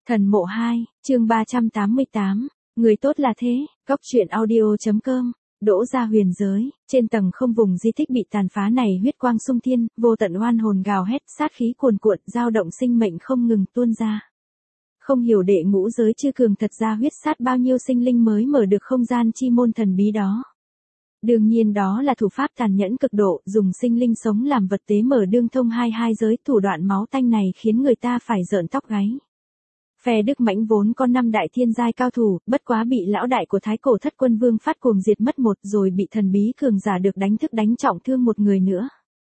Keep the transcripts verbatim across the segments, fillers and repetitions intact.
Thần mộ hai, chương ba trăm tám mươi tám, người tốt là thế, góc truyện audio.com, đỗ ra huyền giới, trên tầng không vùng di tích bị tàn phá này huyết quang sung thiên, vô tận oan hồn gào hét, sát khí cuồn cuộn, dao động sinh mệnh không ngừng tuôn ra. Không hiểu đệ ngũ giới chư cường thật ra huyết sát bao nhiêu sinh linh mới mở được không gian chi môn thần bí đó. Đương nhiên đó là thủ pháp tàn nhẫn cực độ, dùng sinh linh sống làm vật tế mở đương thông hai hai giới, thủ đoạn máu tanh này khiến người ta phải rợn tóc gáy. Phe Đức Mãnh vốn có năm đại thiên giai cao thủ, bất quá bị lão đại của Thái Cổ Thất Quân Vương phát cuồng diệt mất một, rồi bị thần bí cường giả được đánh thức đánh trọng thương một người nữa.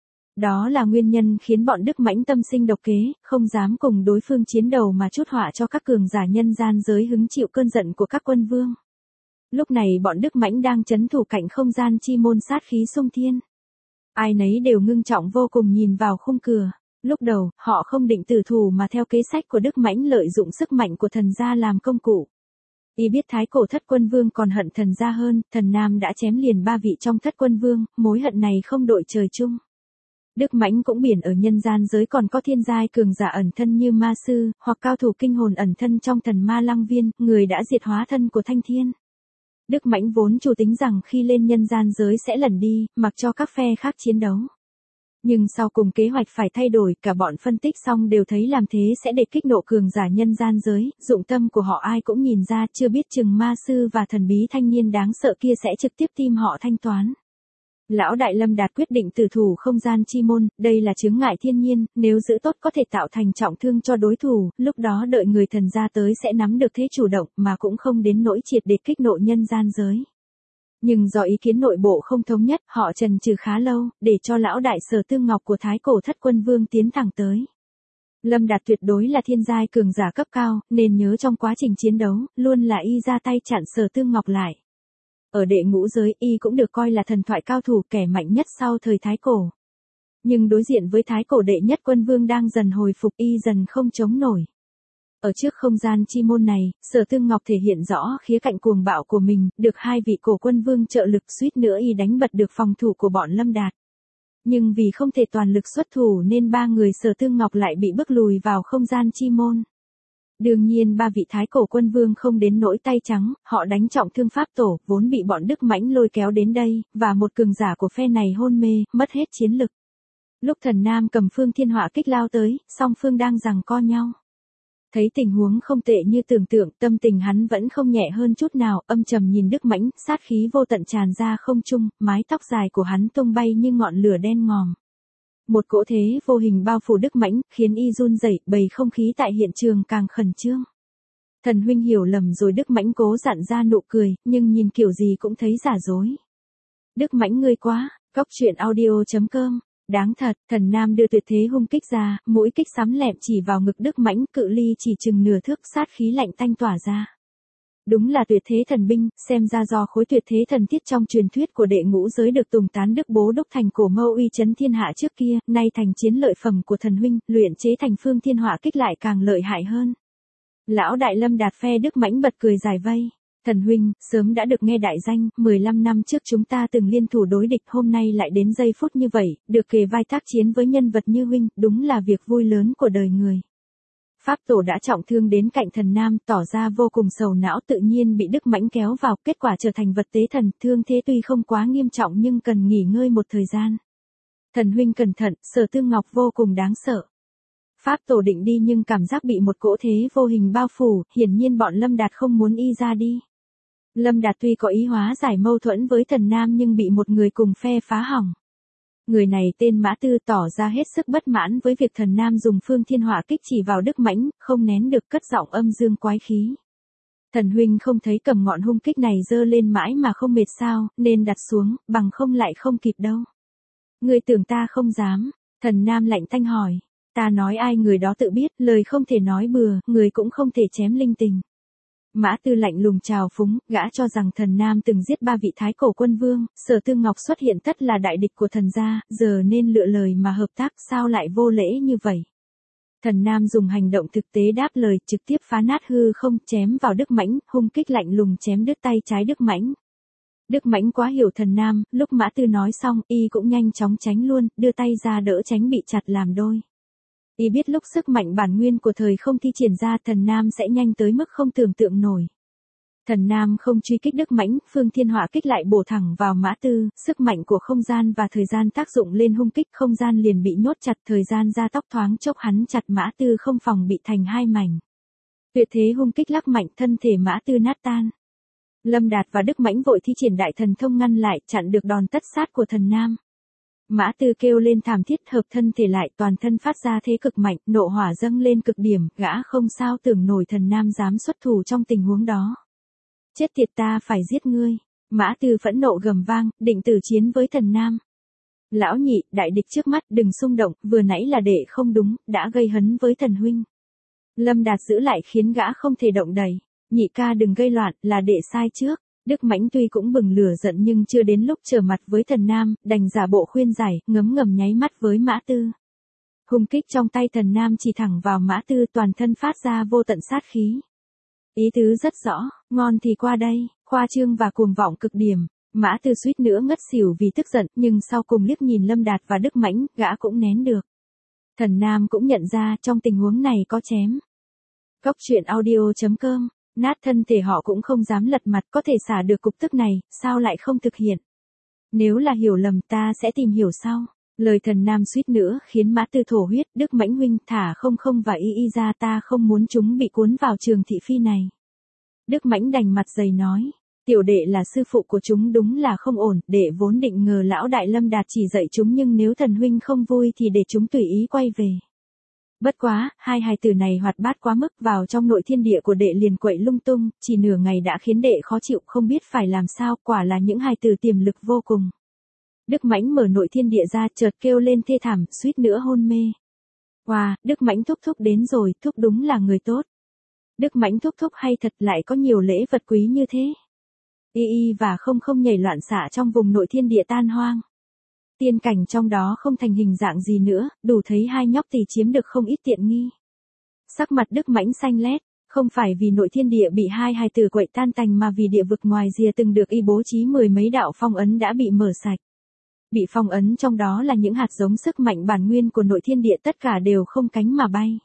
Đó là nguyên nhân khiến bọn Đức Mãnh tâm sinh độc kế, không dám cùng đối phương chiến đầu mà chút họa cho các cường giả nhân gian giới hứng chịu cơn giận của các quân vương. Lúc này bọn Đức Mãnh đang trấn thủ cạnh không gian chi môn, sát khí xung thiên. Ai nấy đều ngưng trọng vô cùng nhìn vào khung cửa. Lúc đầu, họ không định tử thủ mà theo kế sách của Đức Mãnh lợi dụng sức mạnh của thần gia làm công cụ. Y biết Thái Cổ Thất Quân Vương còn hận thần gia hơn, thần nam đã chém liền ba vị trong Thất Quân Vương, mối hận này không đội trời chung. Đức Mãnh cũng biển ở nhân gian giới còn có thiên giai cường giả ẩn thân như ma sư, hoặc cao thủ kinh hồn ẩn thân trong thần ma lăng viên, người đã diệt hóa thân của Thanh Thiên. Đức Mãnh vốn chủ tính rằng khi lên nhân gian giới sẽ lẩn đi, mặc cho các phe khác chiến đấu. Nhưng sau cùng kế hoạch phải thay đổi, cả bọn phân tích xong đều thấy làm thế sẽ để kích nộ cường giả nhân gian giới, dụng tâm của họ ai cũng nhìn ra, chưa biết chừng ma sư và thần bí thanh niên đáng sợ kia sẽ trực tiếp tìm họ thanh toán. Lão đại Lâm Đạt quyết định tử thủ không gian chi môn, đây là chướng ngại thiên nhiên, nếu giữ tốt có thể tạo thành trọng thương cho đối thủ, lúc đó đợi người thần gia tới sẽ nắm được thế chủ động mà cũng không đến nỗi triệt để kích nộ nhân gian giới. Nhưng do ý kiến nội bộ không thống nhất, họ chần chừ khá lâu, để cho lão đại Sở Tương Ngọc của Thái Cổ Thất Quân Vương tiến thẳng tới. Lâm Đạt tuyệt đối là thiên giai cường giả cấp cao, nên nhớ trong quá trình chiến đấu, luôn là y ra tay chặn Sở Tương Ngọc lại. Ở đệ ngũ giới, y cũng được coi là thần thoại cao thủ, kẻ mạnh nhất sau thời Thái Cổ. Nhưng đối diện với Thái Cổ đệ nhất quân vương đang dần hồi phục, y dần không chống nổi. Ở trước không gian chi môn này, Sở Tương Ngọc thể hiện rõ khía cạnh cuồng bạo của mình, được hai vị cổ quân vương trợ lực, suýt nữa y đánh bật được phòng thủ của bọn Lâm Đạt. Nhưng vì không thể toàn lực xuất thủ nên ba người Sở Tương Ngọc lại bị bức lùi vào không gian chi môn. Đương nhiên ba vị Thái Cổ quân vương không đến nỗi tay trắng, họ đánh trọng thương Pháp Tổ, vốn bị bọn Đức Mãnh lôi kéo đến đây, và một cường giả của phe này hôn mê, mất hết chiến lực. Lúc thần nam cầm Phương Thiên Họa kích lao tới, song phương đang giằng co nhau. Thấy tình huống không tệ như tưởng tượng, tâm tình hắn vẫn không nhẹ hơn chút nào, âm trầm nhìn Đức Mãnh, sát khí vô tận tràn ra không trung, mái tóc dài của hắn tung bay như ngọn lửa đen ngòm. Một cỗ thế vô hình bao phủ Đức Mãnh, khiến y run rẩy, bầy không khí tại hiện trường càng khẩn trương. Thần huynh hiểu lầm rồi. Đức Mãnh cố dặn ra nụ cười, nhưng nhìn kiểu gì cũng thấy giả dối. Đức Mãnh ngươi quá, góc truyện audio.com. Đáng thật, thần nam đưa tuyệt thế hung kích ra, mũi kích sắm lẹm chỉ vào ngực Đức Mãnh, cự ly chỉ chừng nửa thước, sát khí lạnh tanh tỏa ra. Đúng là tuyệt thế thần binh, xem ra do khối tuyệt thế thần thiết trong truyền thuyết của đệ ngũ giới được Tùng Tán Đức bố đúc thành cổ mâu uy chấn thiên hạ trước kia, nay thành chiến lợi phẩm của thần huynh, luyện chế thành Phương Thiên Họa kích lại càng lợi hại hơn. Lão đại Lâm Đạt phe Đức Mãnh bật cười giải vây. Thần huynh, sớm đã được nghe đại danh, mười lăm năm trước chúng ta từng liên thủ đối địch, hôm nay lại đến giây phút như vậy, được kề vai tác chiến với nhân vật như huynh, đúng là việc vui lớn của đời người. Pháp Tổ đã trọng thương đến cạnh thần nam, tỏ ra vô cùng sầu não, tự nhiên bị Đức Mãnh kéo vào, kết quả trở thành vật tế thần, thương thế tuy không quá nghiêm trọng nhưng cần nghỉ ngơi một thời gian. Thần huynh cẩn thận, Sở Tương Ngọc vô cùng đáng sợ. Pháp Tổ định đi nhưng cảm giác bị một cỗ thế vô hình bao phủ, hiển nhiên bọn Lâm Đạt không muốn y ra đi. Lâm Đạt tuy có ý hóa giải mâu thuẫn với thần nam nhưng bị một người cùng phe phá hỏng. Người này tên Mã Tư, tỏ ra hết sức bất mãn với việc thần nam dùng Phương Thiên Họa kích chỉ vào Đức Mãnh, không nén được cất giọng âm dương quái khí. Thần huynh không thấy cầm ngọn hung kích này giơ lên mãi mà không mệt sao, nên đặt xuống, bằng không lại không kịp đâu. Người tưởng ta không dám, thần nam lạnh tanh hỏi. Ta nói ai người đó tự biết, lời không thể nói bừa, người cũng không thể chém linh tình. Mã Tư lạnh lùng trào phúng, gã cho rằng thần nam từng giết ba vị Thái Cổ quân vương, Sở Tương Ngọc xuất hiện tất là đại địch của thần gia, giờ nên lựa lời mà hợp tác, sao lại vô lễ như vậy. Thần nam dùng hành động thực tế đáp lời, trực tiếp phá nát hư không, chém vào Đức Mãnh, hung kích lạnh lùng chém đứt tay trái Đức Mãnh. Đức Mãnh quá hiểu thần nam, lúc Mã Tư nói xong, y cũng nhanh chóng tránh luôn, đưa tay ra đỡ tránh bị chặt làm đôi. Y biết lúc sức mạnh bản nguyên của thời không thi triển ra thần nam sẽ nhanh tới mức không tưởng tượng nổi. Thần nam không truy kích Đức Mãnh, Phương Thiên Họa kích lại bổ thẳng vào Mã Tư, sức mạnh của không gian và thời gian tác dụng lên hung kích, không gian liền bị nhốt chặt, thời gian gia tốc thoáng chốc hắn chặt Mã Tư không phòng bị thành hai mảnh. Tuyệt thế hung kích lắc mạnh, thân thể Mã Tư nát tan. Lâm Đạt và Đức Mãnh vội thi triển đại thần thông ngăn lại, chặn được đòn tất sát của thần nam. Mã Tư kêu lên thảm thiết, hợp thân thể lại, toàn thân phát ra thế cực mạnh, nộ hỏa dâng lên cực điểm, gã không sao tưởng nổi thần nam dám xuất thủ trong tình huống đó. Chết tiệt, ta phải giết ngươi. Mã Tư phẫn nộ gầm vang, định tử chiến với thần nam. Lão nhị, đại địch trước mắt, đừng xung động, vừa nãy là đệ không đúng, đã gây hấn với thần huynh. Lâm Đạt giữ lại khiến gã không thể động đậy. Nhị ca đừng gây loạn, là đệ sai trước. Đức Mãnh tuy cũng bừng lửa giận nhưng chưa đến lúc trở mặt với thần nam, đành giả bộ khuyên giải, ngấm ngầm nháy mắt với Mã Tư. Hung kích trong tay thần nam chỉ thẳng vào Mã Tư, toàn thân phát ra vô tận sát khí. Ý tứ rất rõ, ngon thì qua đây, khoa trương và cuồng vọng cực điểm. Mã Tư suýt nữa ngất xỉu vì tức giận, nhưng sau cùng liếc nhìn Lâm Đạt và Đức Mãnh, gã cũng nén được. Thần nam cũng nhận ra trong tình huống này có chém. Cốc truyện audio chấm com, nát thân thể họ cũng không dám lật mặt, có thể xả được cục tức này, sao lại không thực hiện. Nếu là hiểu lầm ta sẽ tìm hiểu sau. Lời thần nam suýt nữa khiến Mã Tư thổ huyết. Đức Mãnh huynh, thả không không và y y ra, ta không muốn chúng bị cuốn vào trường thị phi này. Đức Mãnh đành mặt dày nói, tiểu đệ là sư phụ của chúng đúng là không ổn, đệ vốn định ngờ lão đại Lâm Đạt chỉ dạy chúng, nhưng nếu thần huynh không vui thì để chúng tùy ý quay về. Bất quá, hai hài tử này hoạt bát quá mức, vào trong nội thiên địa của đệ liền quậy lung tung, chỉ nửa ngày đã khiến đệ khó chịu, không biết phải làm sao, quả là những hài tử tiềm lực vô cùng. Đức Mãnh mở nội thiên địa ra, chợt kêu lên thê thảm, suýt nữa hôn mê. Wow, Đức Mãnh thúc thúc đến rồi, thúc đúng là người tốt. Đức Mãnh thúc thúc hay thật, lại có nhiều lễ vật quý như thế. Y y và không không nhảy loạn xạ trong vùng nội thiên địa tan hoang. Tiên cảnh trong đó không thành hình dạng gì nữa, đủ thấy hai nhóc tỳ chiếm được không ít tiện nghi. Sắc mặt Đức Mãnh xanh lét, không phải vì nội thiên địa bị hai hài tử quậy tan tành mà vì địa vực ngoài rìa từng được y bố trí mười mấy đạo phong ấn đã bị mở sạch. Bị phong ấn trong đó là những hạt giống sức mạnh bản nguyên của nội thiên địa, tất cả đều không cánh mà bay.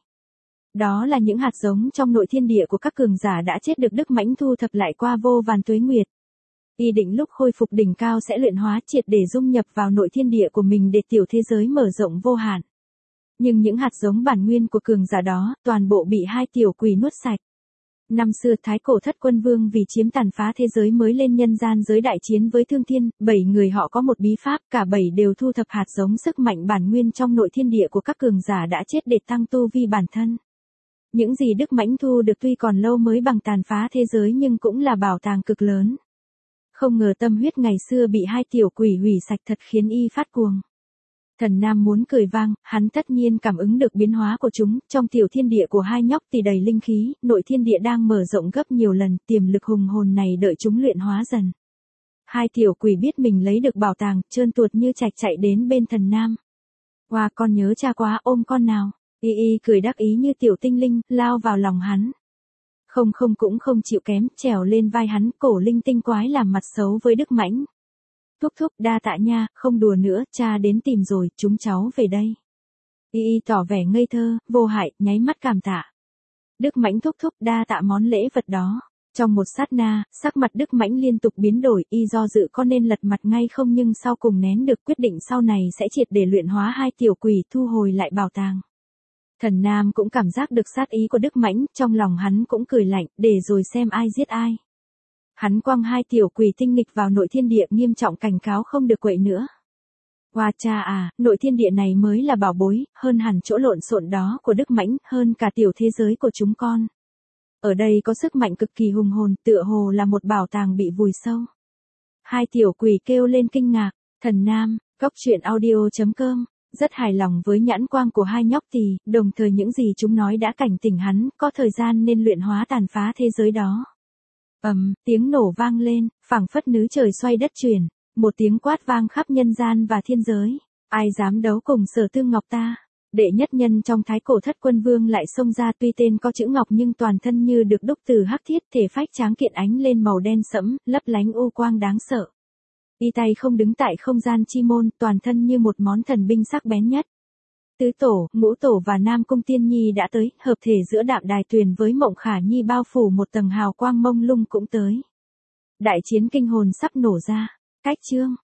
Đó là những hạt giống trong nội thiên địa của các cường giả đã chết được Đức Mãnh thu thập lại qua vô vàn tuế nguyệt. Y định lúc khôi phục đỉnh cao sẽ luyện hóa triệt để dung nhập vào nội thiên địa của mình để tiểu thế giới mở rộng vô hạn. Nhưng những hạt giống bản nguyên của cường giả đó, toàn bộ bị hai tiểu quỷ nuốt sạch. Năm xưa Thái Cổ Thất Quân Vương vì chiếm tàn phá thế giới mới lên nhân gian giới đại chiến với Thương Thiên, bảy người họ có một bí pháp, cả bảy đều thu thập hạt giống sức mạnh bản nguyên trong nội thiên địa của các cường giả đã chết để tăng tu vi bản thân. Những gì Đức Mãnh thu được tuy còn lâu mới bằng tàn phá thế giới nhưng cũng là bảo tàng cực lớn. Không ngờ tâm huyết ngày xưa bị hai tiểu quỷ hủy sạch thật khiến y phát cuồng. Thần nam muốn cười vang, hắn tất nhiên cảm ứng được biến hóa của chúng, trong tiểu thiên địa của hai nhóc tỳ đầy linh khí, nội thiên địa đang mở rộng gấp nhiều lần, tiềm lực hùng hồn này đợi chúng luyện hóa dần. Hai tiểu quỷ biết mình lấy được bảo tàng, trơn tuột như chạch chạy đến bên thần nam. Wow, con nhớ cha quá, ôm con nào. Y y cười đắc ý như tiểu tinh linh, lao vào lòng hắn. Không không cũng không chịu kém, trèo lên vai hắn, cổ linh tinh quái làm mặt xấu với Đức Mãnh. Thúc thúc, đa tạ nha, không đùa nữa, cha đến tìm rồi, chúng cháu về đây. Y y tỏ vẻ ngây thơ, vô hại, nháy mắt cảm tạ. Đức Mãnh thúc thúc, đa tạ món lễ vật đó. Trong một sát na, sắc mặt Đức Mãnh liên tục biến đổi, y do dự có nên lật mặt ngay không, nhưng sau cùng nén được quyết định sau này sẽ triệt để luyện hóa hai tiểu quỷ, thu hồi lại bảo tàng. Thần nam cũng cảm giác được sát ý của Đức Mãnh, trong lòng hắn cũng cười lạnh, để rồi xem ai giết ai. Hắn quăng hai tiểu quỷ tinh nghịch vào nội thiên địa, nghiêm trọng cảnh cáo không được quậy nữa. Hoa cha à, nội thiên địa này mới là bảo bối, hơn hẳn chỗ lộn xộn đó của Đức Mãnh, hơn cả tiểu thế giới của chúng con. Ở đây có sức mạnh cực kỳ hùng hồn, tựa hồ là một bảo tàng bị vùi sâu. Hai tiểu quỷ kêu lên kinh ngạc, thần nam, cốc truyện audio chấm com. Rất hài lòng với nhãn quang của hai nhóc tỳ, đồng thời những gì chúng nói đã cảnh tỉnh hắn, có thời gian nên luyện hóa tàn phá thế giới đó. Ầm, um, tiếng nổ vang lên, phảng phất núi trời xoay đất chuyển, một tiếng quát vang khắp nhân gian và thiên giới. Ai dám đấu cùng Sở Tương Ngọc ta? Đệ nhất nhân trong Thái Cổ Thất Quân Vương lại xông ra, tuy tên có chữ Ngọc nhưng toàn thân như được đúc từ hắc thiết, thể phách tráng kiện ánh lên màu đen sẫm, lấp lánh u quang đáng sợ. Y tay không đứng tại không gian chi môn, toàn thân như một món thần binh sắc bén nhất. Tứ tổ, ngũ tổ và Nam Cung Tiên Nhi đã tới, hợp thể giữa Đạm Đài Tuyền với Mộng Khả Nhi bao phủ một tầng hào quang mông lung cũng tới. Đại chiến kinh hồn sắp nổ ra. Cách chương